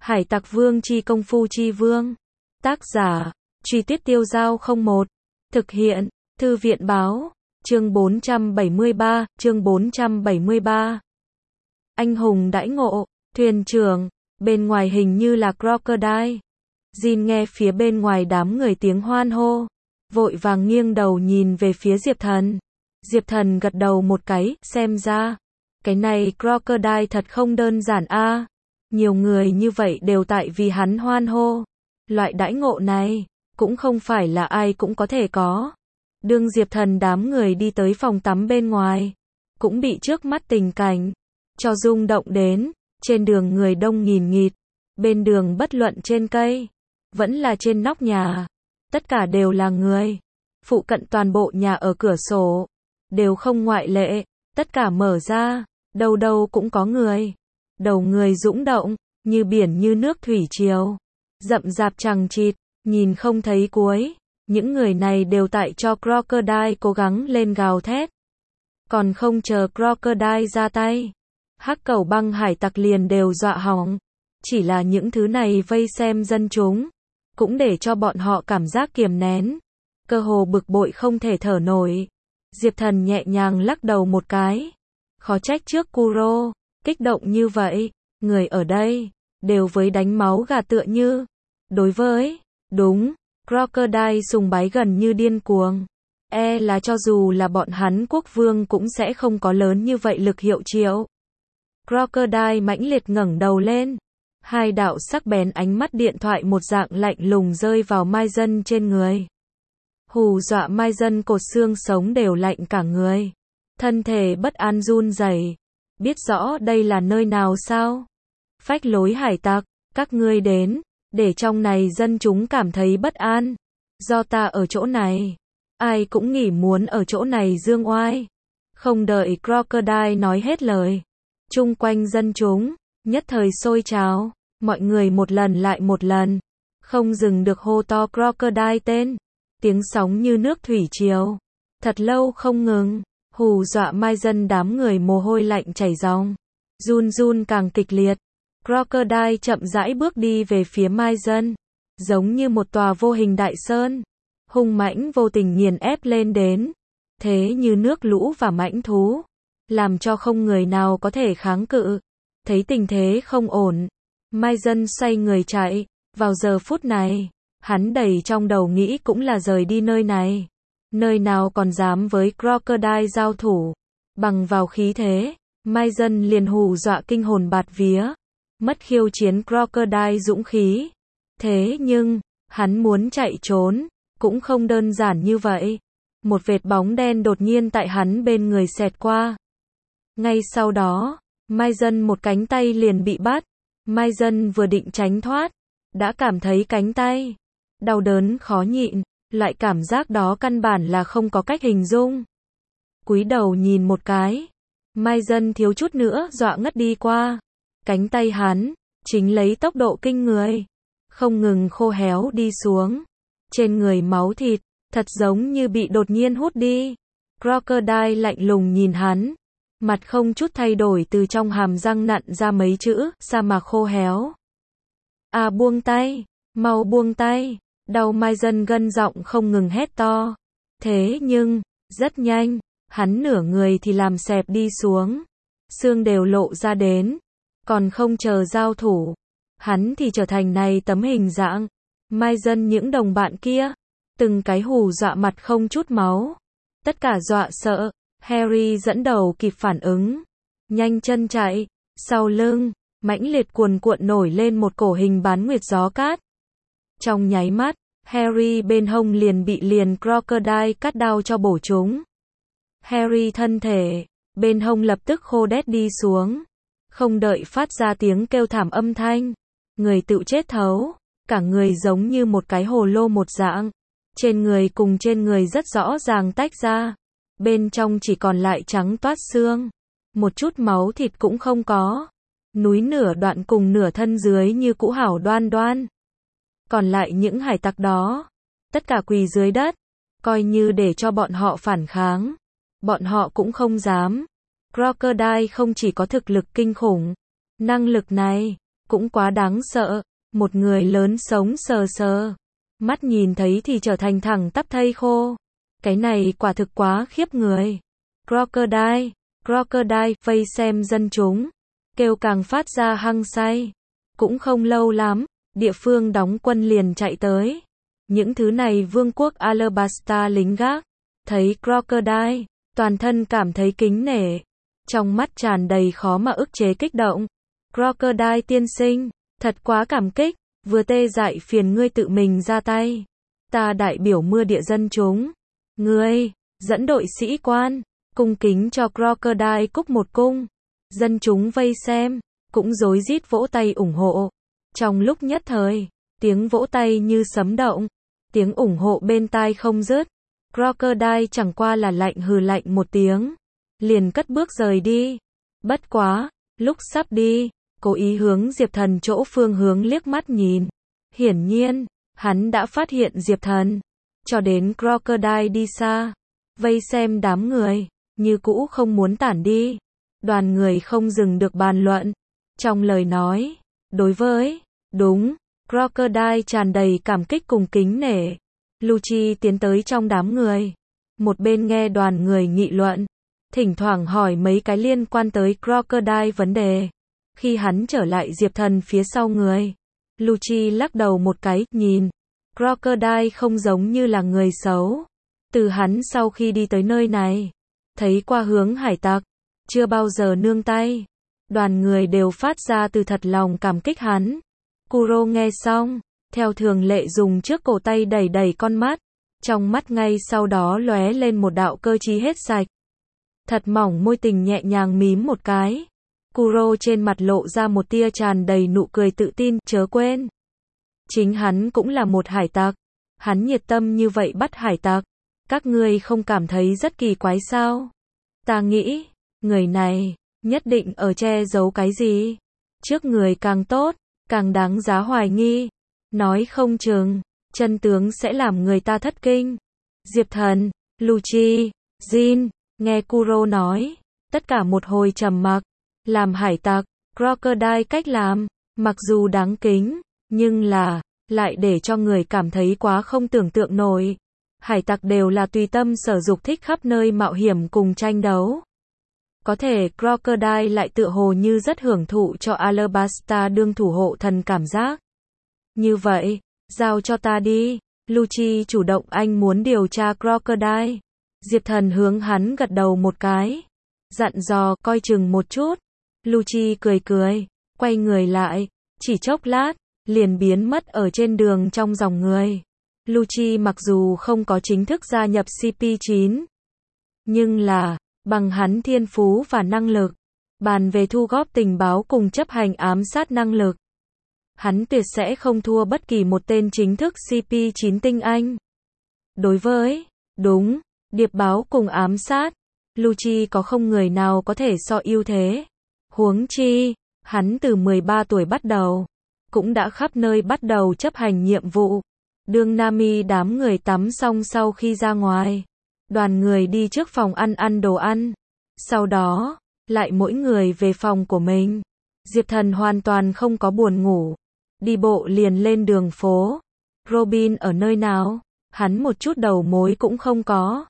Hải Tặc Vương chi công phu chi vương. Tác giả, Truy Tuyết Tiêu Dao 01. Thực hiện, Thư viện báo, chương 473, chương 473. Anh hùng đãi ngộ, thuyền trưởng, bên ngoài hình như là Crocodile. Jin nghe phía bên ngoài đám người tiếng hoan hô, vội vàng nghiêng đầu nhìn về phía Diệp Thần. Diệp Thần gật đầu một cái, xem ra, cái này Crocodile thật không đơn giản a. Nhiều người như vậy đều tại vì hắn hoan hô. Loại đãi ngộ này, cũng không phải là ai cũng có thể có. Đương Diệp Thần đám người đi tới phòng tắm bên ngoài, cũng bị trước mắt tình cảnh cho rung động đến. Trên đường người đông nghìn nghịt, bên đường bất luận trên cây, vẫn là trên nóc nhà, tất cả đều là người. Phụ cận toàn bộ nhà ở cửa sổ, đều không ngoại lệ, tất cả mở ra, đâu đâu cũng có người. Đầu người dũng động, như biển như nước thủy triều, rậm rạp chằng chịt, nhìn không thấy cuối. Những người này đều tại cho Crocodile cố gắng lên gào thét. Còn không chờ Crocodile ra tay, Hắc Cẩu Băng hải tặc liền đều dọa hỏng. Chỉ là những thứ này vây xem dân chúng, cũng để cho bọn họ cảm giác kiềm nén, cơ hồ bực bội không thể thở nổi. Diệp Thần nhẹ nhàng lắc đầu một cái. Khó trách trước Kuro kích động như vậy, người ở đây đều với đánh máu gà tựa như. Đối với, đúng, Crocodile sùng bái gần như điên cuồng. Là cho dù là bọn hắn quốc vương cũng sẽ không có lớn như vậy lực hiệu triệu. Crocodile mãnh liệt ngẩng đầu lên, hai đạo sắc bén ánh mắt điện thoại một dạng lạnh lùng rơi vào Mai Dân trên người. Hù dọa Mai Dân cột xương sống đều lạnh cả người, thân thể bất an run rẩy. Biết rõ đây là nơi nào sao? Phách lối hải tặc, các ngươi đến, để trong này dân chúng cảm thấy bất an. Do ta ở chỗ này, ai cũng nghĩ muốn ở chỗ này dương oai. Không đợi Crocodile nói hết lời, chung quanh dân chúng nhất thời sôi trào, mọi người một lần lại một lần, không dừng được hô to Crocodile tên. Tiếng sóng như nước thủy triều, thật lâu không ngừng, hù dọa Mai Dân đám người mồ hôi lạnh chảy ròng, run run càng kịch liệt. Crocodile chậm rãi bước đi về phía Mai Dân, giống như một tòa vô hình đại sơn, hung mãnh vô tình nghiền ép lên đến, thế như nước lũ và mãnh thú, làm cho không người nào có thể kháng cự. Thấy tình thế không ổn, Mai Dân xoay người chạy. Vào giờ phút này, hắn đầy trong đầu nghĩ cũng là rời đi nơi này. Nơi nào còn dám với Crocodile giao thủ. Bằng vào khí thế, Mai Dân liền hù dọa kinh hồn bạt vía, mất khiêu chiến Crocodile dũng khí. Thế nhưng, hắn muốn chạy trốn, cũng không đơn giản như vậy. Một vệt bóng đen đột nhiên tại hắn bên người xẹt qua. Ngay sau đó, Mai Dân một cánh tay liền bị bắt. Mai Dân vừa định tránh thoát, đã cảm thấy cánh tay đau đớn khó nhịn, loại cảm giác đó căn bản là không có cách hình dung. Cúi đầu nhìn một cái, Mai Dân thiếu chút nữa dọa ngất đi qua. Cánh tay hắn chính lấy tốc độ kinh người, không ngừng khô héo đi xuống. Trên người máu thịt, thật giống như bị đột nhiên hút đi. Crocodile lạnh lùng nhìn hắn, mặt không chút thay đổi, từ trong hàm răng nặn ra mấy chữ, sa mạc khô héo. Buông tay, mau buông tay. Đau Mai Dân gân giọng không ngừng hét to. Thế nhưng, rất nhanh, hắn nửa người thì làm xẹp đi xuống, xương đều lộ ra đến. Còn không chờ giao thủ, hắn thì trở thành này tấm hình dạng. Mai Dân những đồng bạn kia, từng cái hù dọa mặt không chút máu, tất cả dọa sợ. Harry dẫn đầu kịp phản ứng, nhanh chân chạy, sau lưng mãnh liệt cuồn cuộn nổi lên một cổ hình bán nguyệt gió cát. Trong nháy mắt, Harry bên hông liền bị Crocodile cắt đao cho bổ trúng. Harry thân thể bên hông lập tức khô đét đi xuống, không đợi phát ra tiếng kêu thảm âm thanh, người tựu chết thấu, cả người giống như một cái hồ lô một dạng, trên người cùng trên người rất rõ ràng tách ra, bên trong chỉ còn lại trắng toát xương, một chút máu thịt cũng không có. Núi nửa đoạn cùng nửa thân dưới như cũ hảo đoan đoan. Còn lại những hải tặc đó, tất cả quỳ dưới đất, coi như để cho bọn họ phản kháng, bọn họ cũng không dám. Crocodile không chỉ có thực lực kinh khủng, năng lực này, cũng quá đáng sợ, một người lớn sống sờ sờ, mắt nhìn thấy thì trở thành thẳng tắp thây khô. Cái này quả thực quá khiếp người. Crocodile, crocodile, vây xem dân chúng, kêu càng phát ra hăng say. Cũng không lâu lắm, địa phương đóng quân liền chạy tới. Những thứ này vương quốc Alabasta lính gác, thấy crocodile, toàn thân cảm thấy kính nể, trong mắt tràn đầy khó mà ức chế kích động. Crocodile tiên sinh, thật quá cảm kích, vừa tê dại phiền ngươi tự mình ra tay. Ta đại biểu mưa địa dân chúng. Ngươi, dẫn đội sĩ quan, cung kính cho crocodile cúc một cung. Dân chúng vây xem, cũng rối rít vỗ tay ủng hộ. Trong lúc nhất thời, tiếng vỗ tay như sấm động, tiếng ủng hộ bên tai không dứt. Crocodile chẳng qua là lạnh hừ lạnh một tiếng, liền cất bước rời đi. Bất quá, lúc sắp đi, cố ý hướng Diệp Thần chỗ phương hướng liếc mắt nhìn. Hiển nhiên, hắn đã phát hiện Diệp Thần. Cho đến crocodile đi xa, vây xem đám người, như cũ không muốn tản đi. Đoàn người không dừng được bàn luận. Trong lời nói, đối với, đúng, crocodile tràn đầy cảm kích cùng kính nể. Lucci tiến tới trong đám người, một bên nghe đoàn người nghị luận, thỉnh thoảng hỏi mấy cái liên quan tới crocodile vấn đề. Khi hắn trở lại Diệp Thần phía sau người, Lucci lắc đầu một cái, nhìn, crocodile không giống như là người xấu. Từ hắn sau khi đi tới nơi này, thấy qua hướng hải tặc, chưa bao giờ nương tay. Đoàn người đều phát ra từ thật lòng cảm kích hắn. Kuro nghe xong, theo thường lệ dùng trước cổ tay đẩy đẩy con mắt, trong mắt ngay sau đó lóe lên một đạo cơ trí hết sạch. Thật mỏng môi tình nhẹ nhàng mím một cái. Kuro trên mặt lộ ra một tia tràn đầy nụ cười tự tin, chớ quên. Chính hắn cũng là một hải tặc. Hắn nhiệt tâm như vậy bắt hải tặc. Các ngươi không cảm thấy rất kỳ quái sao? Ta nghĩ, người này, nhất định ở che giấu cái gì. Trước người càng tốt, càng đáng giá hoài nghi. Nói không chừng, chân tướng sẽ làm người ta thất kinh. Diệp Thần, Lucci, Jin, nghe Kuro nói, tất cả một hồi trầm mặc. Làm hải tặc, crocodile cách làm, mặc dù đáng kính, nhưng lại để cho người cảm thấy quá không tưởng tượng nổi. Hải tặc đều là tùy tâm sở dục thích khắp nơi mạo hiểm cùng tranh đấu. Có thể crocodile lại tựa hồ như rất hưởng thụ cho Alabasta đương thủ hộ thần cảm giác. Như vậy, giao cho ta đi. Lucci chủ động anh muốn điều tra crocodile. Diệp Thần hướng hắn gật đầu một cái. Dặn dò coi chừng một chút. Lucci cười cười, quay người lại, chỉ chốc lát, liền biến mất ở trên đường trong dòng người. Lucci mặc dù không có chính thức gia nhập CP9, nhưng là, bằng hắn thiên phú và năng lực, bàn về thu góp tình báo cùng chấp hành ám sát năng lực, hắn tuyệt sẽ không thua bất kỳ một tên chính thức CP9 tinh anh. Đối với, đúng, điệp báo cùng ám sát, Lucci có không người nào có thể so ưu thế. Huống chi, hắn từ 13 tuổi bắt đầu, cũng đã khắp nơi bắt đầu chấp hành nhiệm vụ. Đương Nami đám người tắm xong sau khi ra ngoài, đoàn người đi trước phòng ăn đồ ăn. Sau đó, lại mỗi người về phòng của mình. Diệp Thần hoàn toàn không có buồn ngủ. Đi bộ liền lên đường phố. Robin ở nơi nào? Hắn một chút đầu mối cũng không có.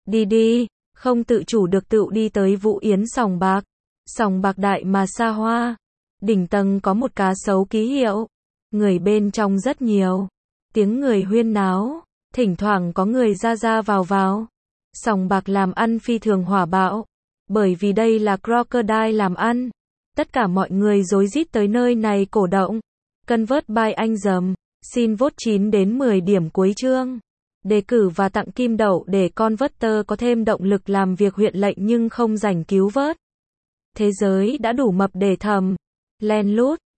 Đi, không tự chủ được tự đi tới Vũ Yến sòng bạc. Sòng bạc đại mà xa hoa. Đỉnh tầng có một cá sấu ký hiệu. Người bên trong rất nhiều. Tiếng người huyên náo. Thỉnh thoảng có người ra vào. Sòng bạc làm ăn phi thường hỏa bạo. Bởi vì đây là crocodile làm ăn. Tất cả mọi người rối rít tới nơi này cổ động. Convert by anh dầm. Xin vote 9 đến 10 điểm cuối chương. Đề cử và tặng kim đậu để Converter có thêm động lực làm việc huyện lệnh nhưng không rảnh cứu vớt. Thế giới đã đủ mập để thầm. Len lút.